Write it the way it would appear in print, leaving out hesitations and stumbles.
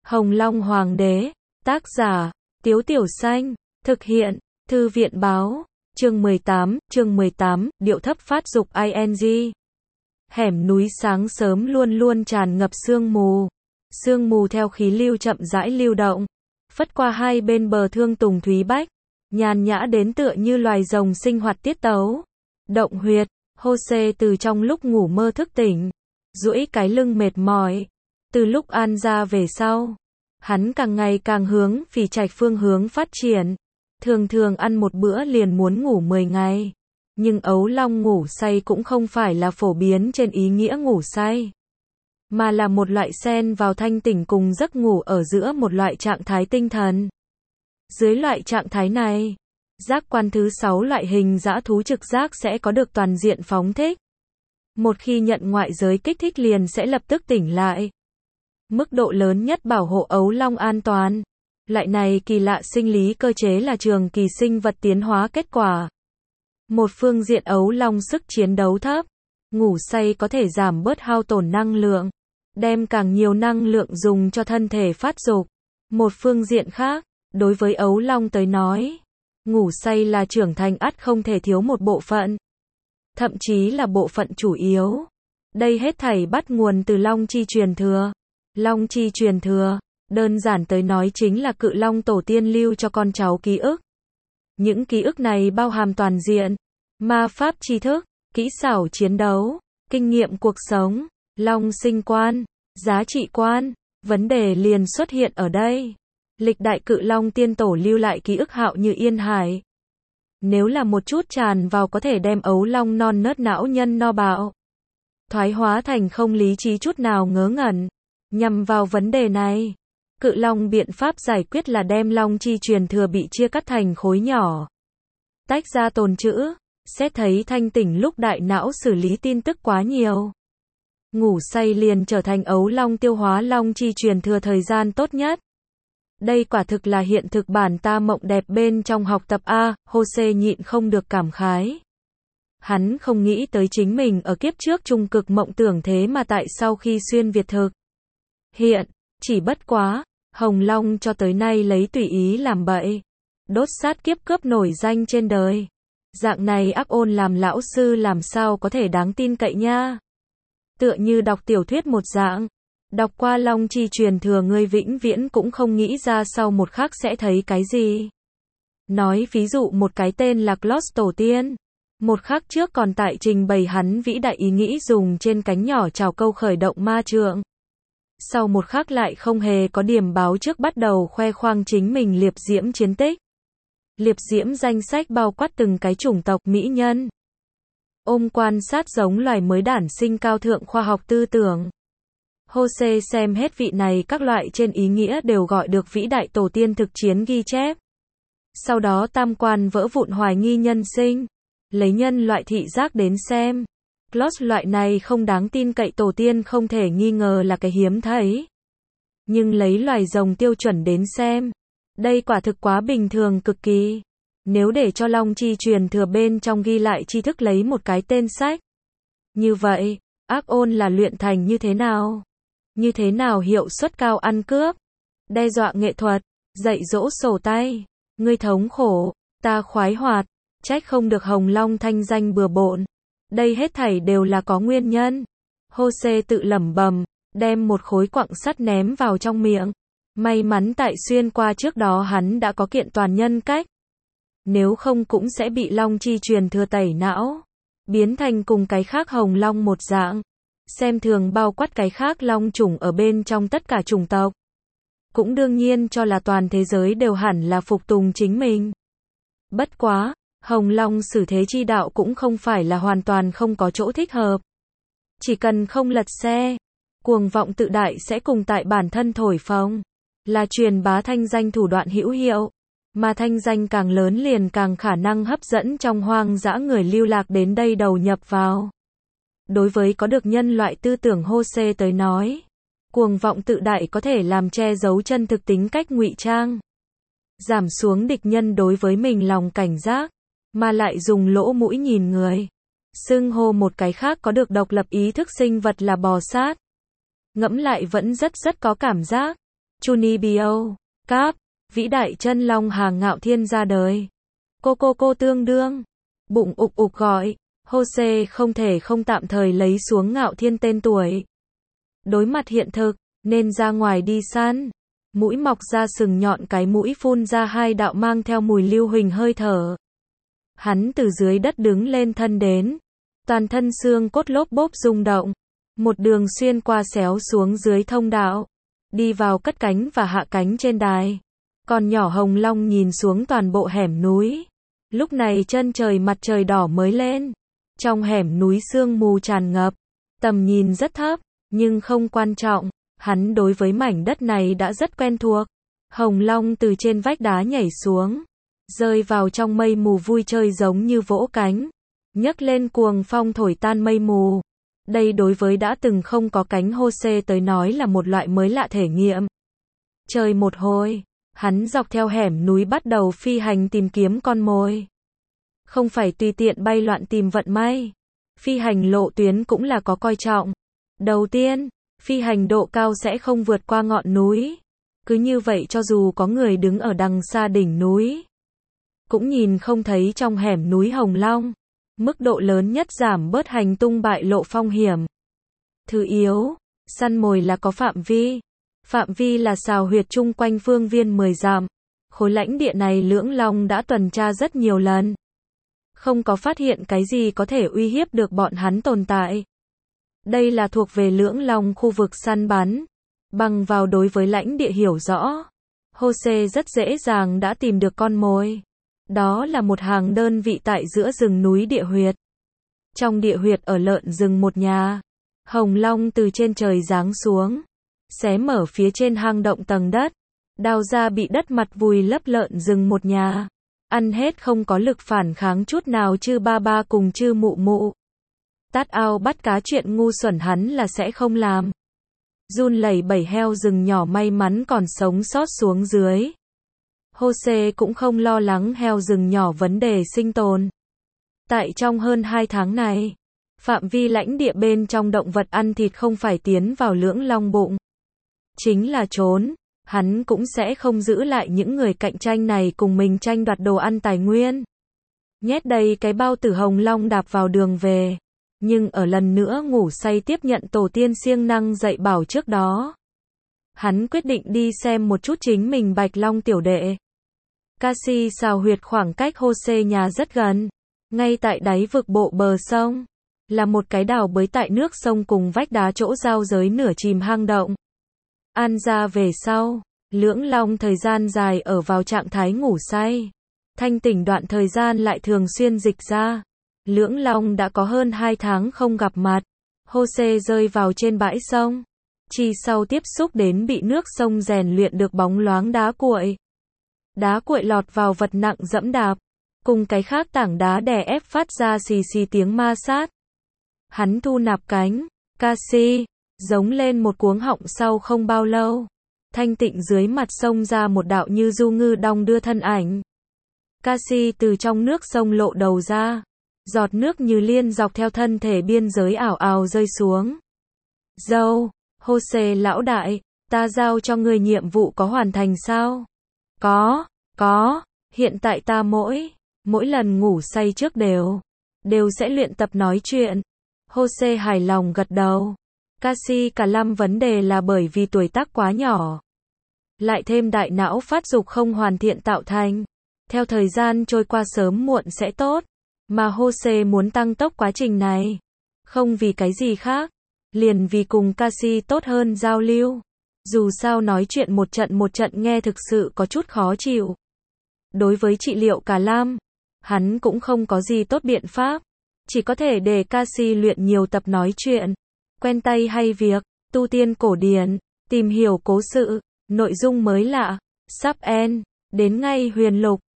Hồng Long Hoàng đế, tác giả, Tiếu Tiểu Xanh, thực hiện, Thư viện báo, chương 18, điệu thấp phát dục ing. Hẻm núi sáng sớm luôn luôn tràn ngập sương mù theo khí lưu chậm rãi lưu động, phất qua hai bên bờ Thương Tùng Thúy Bách, nhàn nhã đến tựa như loài rồng sinh hoạt tiết tấu. Động huyệt, Jose từ trong lúc ngủ mơ thức tỉnh, duỗi cái lưng mệt mỏi. Từ lúc An ra về sau, hắn càng ngày càng hướng Phỉ Trạch phương hướng phát triển. Thường ăn một bữa liền muốn ngủ 10 ngày. Nhưng ấu long ngủ say cũng không phải là phổ biến trên ý nghĩa ngủ say, mà là một loại xen vào thanh tỉnh cùng giấc ngủ ở giữa một loại trạng thái tinh thần. Dưới loại trạng thái này, giác quan thứ 6 loại hình dã thú trực giác sẽ có được toàn diện phóng thích. Một khi nhận ngoại giới kích thích liền sẽ lập tức tỉnh lại. Mức độ lớn nhất bảo hộ ấu long an toàn. Loại này kỳ lạ sinh lý cơ chế là trường kỳ sinh vật tiến hóa kết quả. Một phương diện ấu long sức chiến đấu thấp, ngủ say có thể giảm bớt hao tổn năng lượng, đem càng nhiều năng lượng dùng cho thân thể phát dục. Một phương diện khác, đối với ấu long tới nói, ngủ say là trưởng thành ắt không thể thiếu một bộ phận, thậm chí là bộ phận chủ yếu. Đây hết thảy bắt nguồn từ long chi truyền thừa. Long chi truyền thừa, đơn giản tới nói chính là cự long tổ tiên lưu cho con cháu ký ức. Những ký ức này bao hàm toàn diện, ma pháp tri thức, kỹ xảo chiến đấu, kinh nghiệm cuộc sống, long sinh quan, giá trị quan, vấn đề liền xuất hiện ở đây. Lịch đại cự long tiên tổ lưu lại ký ức hạo như yên hải. Nếu là một chút tràn vào có thể đem ấu long non nớt não nhân no bạo, thoái hóa thành không lý trí chút nào ngớ ngẩn. Nhằm vào vấn đề này, cự long biện pháp giải quyết là đem long chi truyền thừa bị chia cắt thành khối nhỏ, tách ra tồn trữ. Xét thấy thanh tỉnh lúc đại não xử lý tin tức quá nhiều, ngủ say liền trở thành ấu long tiêu hóa long chi truyền thừa thời gian tốt nhất. Đây quả thực là hiện thực bản ta mộng đẹp bên trong học tập A. Jose nhịn không được cảm khái. Hắn không nghĩ tới chính mình ở kiếp trước trung cực mộng tưởng thế mà tại sau khi xuyên Việt thực hiện, chỉ bất quá, Hồng Long cho tới nay lấy tùy ý làm bậy, đốt sát kiếp cướp nổi danh trên đời. Dạng này ác ôn làm lão sư làm sao có thể đáng tin cậy nha. Tựa như đọc tiểu thuyết một dạng, đọc qua long chi truyền thừa ngươi vĩnh viễn cũng không nghĩ ra sau một khắc sẽ thấy cái gì. Nói ví dụ một cái tên là Clos tổ tiên, một khắc trước còn tại trình bày hắn vĩ đại ý nghĩ dùng trên cánh nhỏ chào câu khởi động ma trượng. Sau một khắc lại không hề có điểm báo trước bắt đầu khoe khoang chính mình liệp diễm chiến tích. Liệp diễm danh sách bao quát từng cái chủng tộc mỹ nhân. Ôm quan sát giống loài mới đản sinh cao thượng khoa học tư tưởng. Jose xem hết vị này các loại trên ý nghĩa đều gọi được vĩ đại tổ tiên thực chiến ghi chép. Sau đó tam quan vỡ vụn hoài nghi nhân sinh. Lấy nhân loại thị giác đến xem. Clos loại này không đáng tin cậy tổ tiên không thể nghi ngờ là cái hiếm thấy. Nhưng lấy loài rồng tiêu chuẩn đến xem, đây quả thực quá bình thường cực kỳ. Nếu để cho long chi truyền thừa bên trong ghi lại tri thức lấy một cái tên sách. Như vậy, ác ôn là luyện thành như thế nào? Như thế nào hiệu suất cao ăn cướp? Đe dọa nghệ thuật, dạy dỗ sổ tay. Ngươi thống khổ, ta khoái hoạt. Trách không được Hồng Long thanh danh bừa bộn. Đây hết thảy đều là có nguyên nhân. Jose tự lẩm bẩm, đem một khối quặng sắt ném vào trong miệng. May mắn tại xuyên qua trước đó hắn đã có kiện toàn nhân cách. Nếu không cũng sẽ bị long chi truyền thừa tẩy não, biến thành cùng cái khác Hồng Long một dạng. Xem thường bao quát cái khác long chủng ở bên trong tất cả chủng tộc. Cũng đương nhiên cho là toàn thế giới đều hẳn là phục tùng chính mình. Bất quá, Hồng Long xử thế chi đạo cũng không phải là hoàn toàn không có chỗ thích hợp. Chỉ cần không lật xe, cuồng vọng tự đại sẽ cùng tại bản thân thổi phồng, là truyền bá thanh danh thủ đoạn hữu hiệu, mà thanh danh càng lớn liền càng khả năng hấp dẫn trong hoang dã người lưu lạc đến đây đầu nhập vào. Đối với có được nhân loại tư tưởng Jose tới nói, cuồng vọng tự đại có thể làm che giấu chân thực tính cách ngụy trang, giảm xuống địch nhân đối với mình lòng cảnh giác, mà lại dùng lỗ mũi nhìn người. Xưng hô một cái khác có được độc lập ý thức sinh vật là bò sát. Ngẫm lại vẫn rất có cảm giác. Chunibyo, Cáp, vĩ đại chân long hàng ngạo thiên ra đời. Cô tương đương. Bụng ục ục gọi. Jose không thể không tạm thời lấy xuống ngạo thiên tên tuổi. Đối mặt hiện thực, nên ra ngoài đi săn. Mũi mọc ra sừng nhọn, cái mũi phun ra hai đạo mang theo mùi lưu huỳnh hơi thở. Hắn từ dưới đất đứng lên thân đến. Toàn thân xương cốt lốp bốp rung động. Một đường xuyên qua xéo xuống dưới thông đạo. Đi vào cất cánh và hạ cánh trên đài. Còn nhỏ hồng long nhìn xuống toàn bộ hẻm núi. Lúc này chân trời mặt trời đỏ mới lên. Trong hẻm núi sương mù tràn ngập. Tầm nhìn rất thấp, nhưng không quan trọng. Hắn đối với mảnh đất này đã rất quen thuộc. Hồng long từ trên vách đá nhảy xuống. Rơi vào trong mây mù vui chơi giống như vỗ cánh. Nhấc lên cuồng phong thổi tan mây mù. Đây đối với đã từng không có cánh Jose tới nói là một loại mới lạ thể nghiệm. Chơi một hồi, hắn dọc theo hẻm núi bắt đầu phi hành tìm kiếm con mồi. Không phải tùy tiện bay loạn tìm vận may. Phi hành lộ tuyến cũng là có coi trọng. Đầu tiên, phi hành độ cao sẽ không vượt qua ngọn núi. Cứ như vậy cho dù có người đứng ở đằng xa đỉnh núi, cũng nhìn không thấy trong hẻm núi Hồng Long. Mức độ lớn nhất giảm bớt hành tung bại lộ phong hiểm. Thứ yếu, săn mồi là có phạm vi. Phạm vi là xào huyệt chung quanh phương viên 10 dặm. Khối lãnh địa này Lưỡng Long đã tuần tra rất nhiều lần. Không có phát hiện cái gì có thể uy hiếp được bọn hắn tồn tại. Đây là thuộc về Lưỡng Long khu vực săn bắn. Bằng vào đối với lãnh địa hiểu rõ, Jose rất dễ dàng đã tìm được con mồi. Đó là một hàng đơn vị tại giữa rừng núi địa huyệt. Trong địa huyệt ở lợn rừng một nhà, Hồng Long từ trên trời giáng xuống, xé mở phía trên hang động tầng đất, đào ra bị đất mặt vùi lấp lợn rừng một nhà. Ăn hết không có lực phản kháng chút nào, chư ba ba cùng chư mụ mụ. Tát ao bắt cá chuyện ngu xuẩn hắn là sẽ không làm. Run lẩy bẩy heo rừng nhỏ may mắn còn sống sót xuống dưới. Jose cũng không lo lắng heo rừng nhỏ vấn đề sinh tồn. Tại trong hơn 2 tháng này, phạm vi lãnh địa bên trong động vật ăn thịt không phải tiến vào Lưỡng Long bụng. Chính là trốn, hắn cũng sẽ không giữ lại những người cạnh tranh này cùng mình tranh đoạt đồ ăn tài nguyên. Nhét đầy cái bao tử Hồng Long đạp vào đường về. Nhưng ở lần nữa ngủ say tiếp nhận tổ tiên siêng năng dạy bảo trước đó, hắn quyết định đi xem một chút chính mình Bạch Long tiểu đệ. Cassie xào huyệt khoảng cách Jose nhà rất gần. Ngay tại đáy vực bộ bờ sông, là một cái đào bới tại nước sông cùng vách đá chỗ giao giới nửa chìm hang động. An ra về sau, Lưỡng Long thời gian dài ở vào trạng thái ngủ say. Thanh tỉnh đoạn thời gian lại thường xuyên dịch ra. Lưỡng Long đã có hơn 2 tháng không gặp mặt. Jose rơi vào trên bãi sông. Chi sau tiếp xúc đến bị nước sông rèn luyện được bóng loáng đá cuội. Đá cuội lọt vào vật nặng dẫm đạp. Cùng cái khác tảng đá đè ép phát ra xì xì tiếng ma sát. Hắn thu nạp cánh. Cassie giống lên một cuống họng sau không bao lâu. Thanh tịnh dưới mặt sông ra một đạo như du ngư đong đưa thân ảnh. Cassie từ trong nước sông lộ đầu ra. Giọt nước như liên dọc theo thân thể biên giới ảo ảo rơi xuống. Dâu, Jose lão đại, ta giao cho ngươi nhiệm vụ có hoàn thành sao? Có, hiện tại ta mỗi lần ngủ say trước đều sẽ luyện tập nói chuyện. Jose hài lòng gật đầu. Cassie cả lăm vấn đề là bởi vì tuổi tác quá nhỏ. Lại thêm đại não phát dục không hoàn thiện tạo thành. Theo thời gian trôi qua sớm muộn sẽ tốt. Mà Jose muốn tăng tốc quá trình này. Không vì cái gì khác. Liền vì cùng Cassie tốt hơn giao lưu. Dù sao nói chuyện một trận nghe thực sự có chút khó chịu. Đối với trị liệu cả lam, hắn cũng không có gì tốt biện pháp. Chỉ có thể để Cassie luyện nhiều tập nói chuyện. Quen tay hay việc, tu tiên cổ điển, tìm hiểu cố sự, nội dung mới lạ, sắp end, đến ngay huyền lục.